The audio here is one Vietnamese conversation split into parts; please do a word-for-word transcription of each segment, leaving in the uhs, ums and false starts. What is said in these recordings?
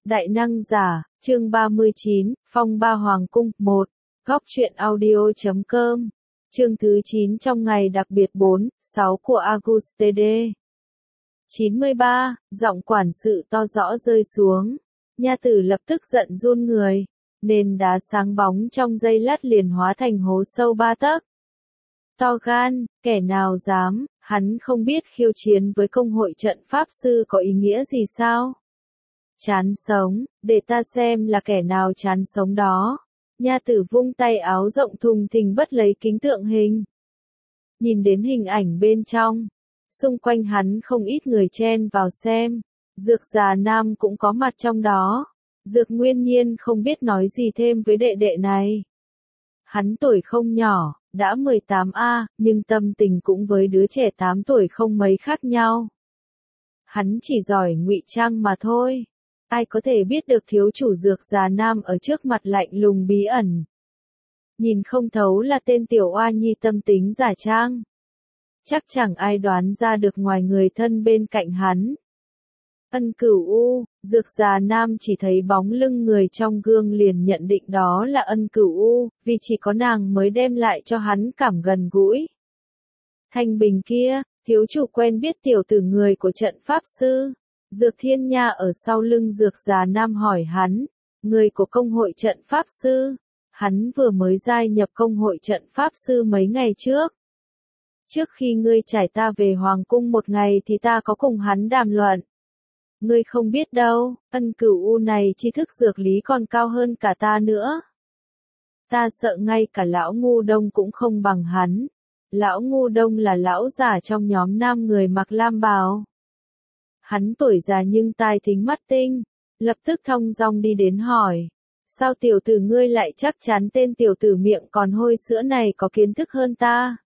Đại năng giả, chương ba mươi chín, Phong Ba Hoàng Cung, một. Góc truyện audio chấm com. Chương thứ chín trong ngày đặc biệt bốn, sáu của Auguste D. chín mươi ba, giọng quản sự to rõ rơi xuống. Nha tử lập tức giận run người. Nền đá sáng bóng trong giây lát liền hóa thành hố sâu ba tấc. To gan, kẻ nào dám, hắn không biết khiêu chiến với công hội trận pháp sư có ý nghĩa gì sao? Chán sống, để ta xem là kẻ nào chán sống đó. Nha tử vung tay áo rộng thùng thình bắt lấy kính tượng hình. Nhìn đến hình ảnh bên trong. Xung quanh hắn không ít người chen vào xem. Dược già nam cũng có mặt trong đó. Dược nguyên nhiên không biết nói gì thêm với đệ đệ này. Hắn tuổi không nhỏ, đã mười tám A, nhưng tâm tình cũng với đứa trẻ tám tuổi không mấy khác nhau. Hắn chỉ giỏi ngụy trang mà thôi. Ai có thể biết được thiếu chủ dược già nam ở trước mặt lạnh lùng bí ẩn. Nhìn không thấu là tên tiểu oa nhi tâm tính giả trang. Chắc chẳng ai đoán ra được ngoài người thân bên cạnh hắn. Ân Cửu U, dược già nam chỉ thấy bóng lưng người trong gương liền nhận định đó là Ân Cửu U, vì chỉ có nàng mới đem lại cho hắn cảm gần gũi. Thanh Bình kia, thiếu chủ quen biết tiểu tử người của trận pháp sư. Dược Thiên Nha ở sau lưng dược già nam hỏi hắn, người của công hội trận pháp sư. Hắn vừa mới gia nhập công hội trận pháp sư mấy ngày trước. Trước khi ngươi trải ta về hoàng cung một ngày thì ta có cùng hắn đàm luận. Ngươi không biết đâu, Ân Cửu U này tri thức dược lý còn cao hơn cả ta nữa. Ta sợ ngay cả lão ngu đông cũng không bằng hắn. Lão ngu đông là lão giả trong nhóm nam người mặc lam bào. Hắn tuổi già nhưng tai thính mắt tinh, lập tức thong dong đi đến hỏi. Sao tiểu tử ngươi lại chắc chắn tên tiểu tử miệng còn hôi sữa này có kiến thức hơn ta?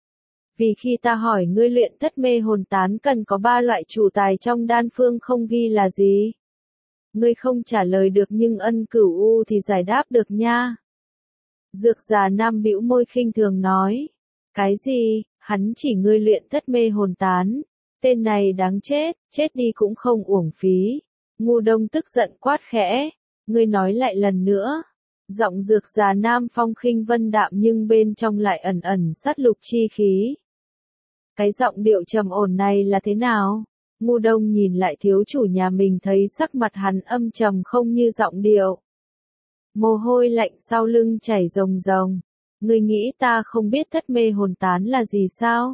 Vì khi ta hỏi ngươi luyện thất mê hồn tán cần có ba loại chủ tài trong đan phương không ghi là gì? Ngươi không trả lời được nhưng Ân Cửu U thì giải đáp được nha. Dược già nam bĩu môi khinh thường nói. Cái gì, hắn chỉ ngươi luyện thất mê hồn tán. Tên này đáng chết, chết đi cũng không uổng phí. Ngu đông tức giận quát khẽ. Ngươi nói lại lần nữa. Giọng dược già nam phong khinh vân đạm nhưng bên trong lại ẩn ẩn sát lục chi khí. Cái giọng điệu trầm ổn này là thế nào? Ngu đông nhìn lại thiếu chủ nhà mình thấy sắc mặt hắn âm trầm không như giọng điệu. Mồ hôi lạnh sau lưng chảy ròng ròng. Ngươi nghĩ ta không biết thất mê hồn tán là gì sao?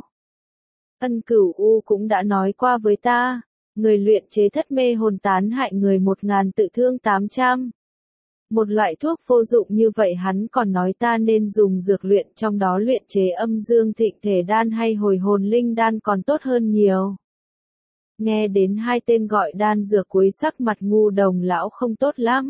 Ân Cửu U cũng đã nói qua với ta. Người luyện chế thất mê hồn tán hại người một ngàn tự thương tám trăm. Một loại thuốc vô dụng như vậy hắn còn nói ta nên dùng dược luyện trong đó luyện chế âm dương thịnh thể đan hay hồi hồn linh đan còn tốt hơn nhiều. Nghe đến hai tên gọi đan dược cuối sắc mặt ngu đồng lão không tốt lắm.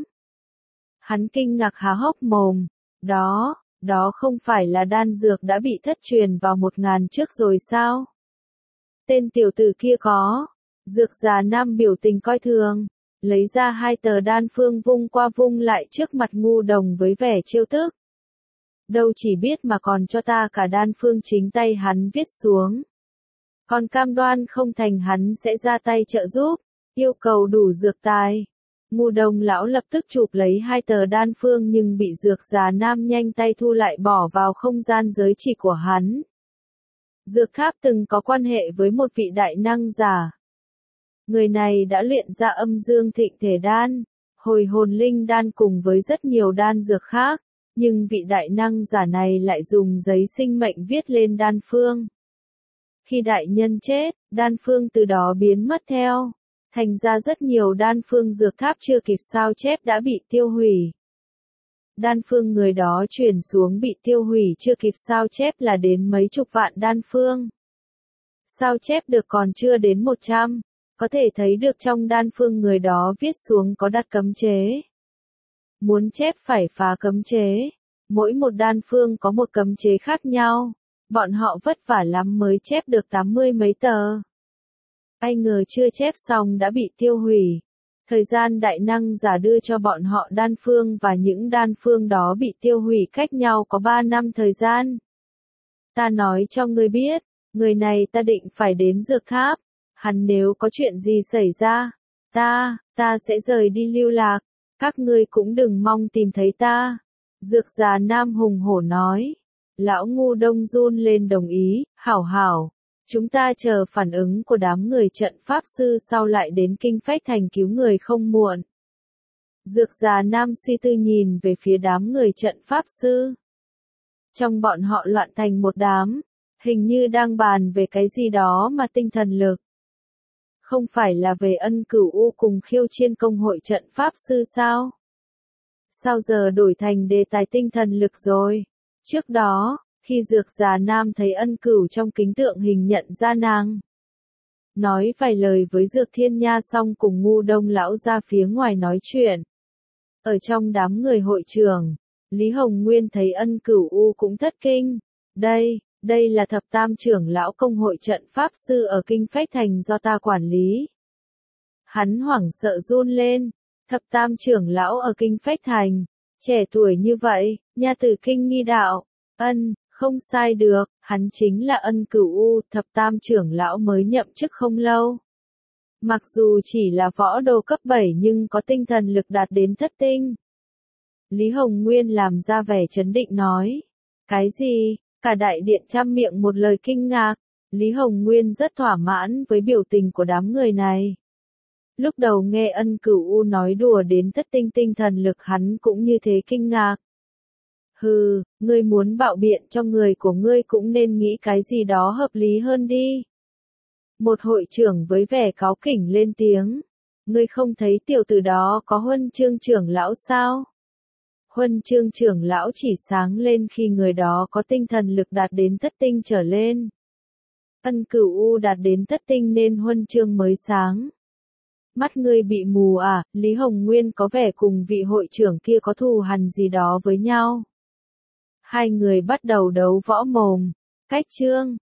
Hắn kinh ngạc há hốc mồm. Đó, đó không phải là đan dược đã bị thất truyền vào một ngàn trước rồi sao? Tên tiểu tử kia có. Dược già nam biểu tình coi thường. Lấy ra hai tờ đan phương vung qua vung lại trước mặt ngu đồng với vẻ trêu tức. Đâu chỉ biết mà còn cho ta cả đan phương chính tay hắn viết xuống. Còn cam đoan không thành hắn sẽ ra tay trợ giúp, yêu cầu đủ dược tài. Ngu đồng lão lập tức chụp lấy hai tờ đan phương nhưng bị dược già nam nhanh tay thu lại bỏ vào không gian giới chỉ của hắn. Dược tháp từng có quan hệ với một vị đại năng giả. Người này đã luyện ra âm dương thịnh thể đan, hồi hồn linh đan cùng với rất nhiều đan dược khác, nhưng vị đại năng giả này lại dùng giấy sinh mệnh viết lên đan phương. Khi đại nhân chết, đan phương từ đó biến mất theo, thành ra rất nhiều đan phương dược tháp chưa kịp sao chép đã bị tiêu hủy. Đan phương người đó chuyển xuống bị tiêu hủy chưa kịp sao chép là đến mấy chục vạn đan phương. Sao chép được còn chưa đến một trăm. Có thể thấy được trong đan phương người đó viết xuống có đặt cấm chế. Muốn chép phải phá cấm chế. Mỗi một đan phương có một cấm chế khác nhau. Bọn họ vất vả lắm mới chép được tám mươi mấy tờ. Ai ngờ chưa chép xong đã bị tiêu hủy. Thời gian đại năng giả đưa cho bọn họ đan phương và những đan phương đó bị tiêu hủy cách nhau có ba năm thời gian. Ta nói cho ngươi biết, người này ta định phải đến dược tháp. Hắn nếu có chuyện gì xảy ra, ta, Ta sẽ rời đi lưu lạc, các ngươi cũng đừng mong tìm thấy ta. Dược già nam hùng hổ nói. Lão ngu đông run lên đồng ý, hảo hảo. Chúng ta chờ phản ứng của đám người trận pháp sư sau lại đến kinh phách thành cứu người không muộn. Dược già nam suy tư nhìn về phía đám người trận pháp sư. Trong bọn họ loạn thành một đám, hình như đang bàn về cái gì đó mà tinh thần lực. Không phải là về Ân Cửu U cùng khiêu chiên công hội trận pháp sư sao? Sao giờ đổi thành đề tài tinh thần lực rồi? Trước đó, khi dược già nam thấy Ân Cửu trong kính tượng hình nhận ra nàng. Nói vài lời với dược thiên nha xong cùng ngu đông lão ra phía ngoài nói chuyện. Ở trong đám người hội trường, Lý Hồng Nguyên thấy Ân Cửu U cũng thất kinh. Đây, đây là thập tam trưởng lão công hội trận pháp sư ở Kinh Phách Thành do ta quản lý. Hắn hoảng sợ run lên. Thập tam trưởng lão ở Kinh Phách Thành, trẻ tuổi như vậy, nha tử kinh nghi đạo. Ân, không sai được, hắn chính là Ân Cửu U, thập tam trưởng lão mới nhậm chức không lâu. Mặc dù chỉ là võ đồ cấp bảy nhưng có tinh thần lực đạt đến thất tinh. Lý Hồng Nguyên làm ra vẻ trấn định nói. Cái gì? Cả đại điện trăm miệng một lời kinh ngạc. Lý Hồng Nguyên rất thỏa mãn với biểu tình của đám người này. Lúc đầu nghe Ân Cửu U nói đùa đến thất tinh tinh thần lực hắn cũng như thế kinh ngạc. Hừ, ngươi muốn bạo biện cho người của ngươi cũng nên nghĩ cái gì đó hợp lý hơn đi. Một hội trưởng với vẻ cáu kỉnh lên tiếng. Ngươi không thấy tiểu tử đó có huân chương trưởng lão sao? Huân chương trưởng lão chỉ sáng lên khi người đó có tinh thần lực đạt đến thất tinh trở lên. Ân Cửu U đạt đến thất tinh nên huân chương mới sáng. Mắt ngươi bị mù à? Lý Hồng Nguyên có vẻ cùng vị hội trưởng kia có thù hằn gì đó với nhau. Hai người bắt đầu đấu võ mồm. Cách chương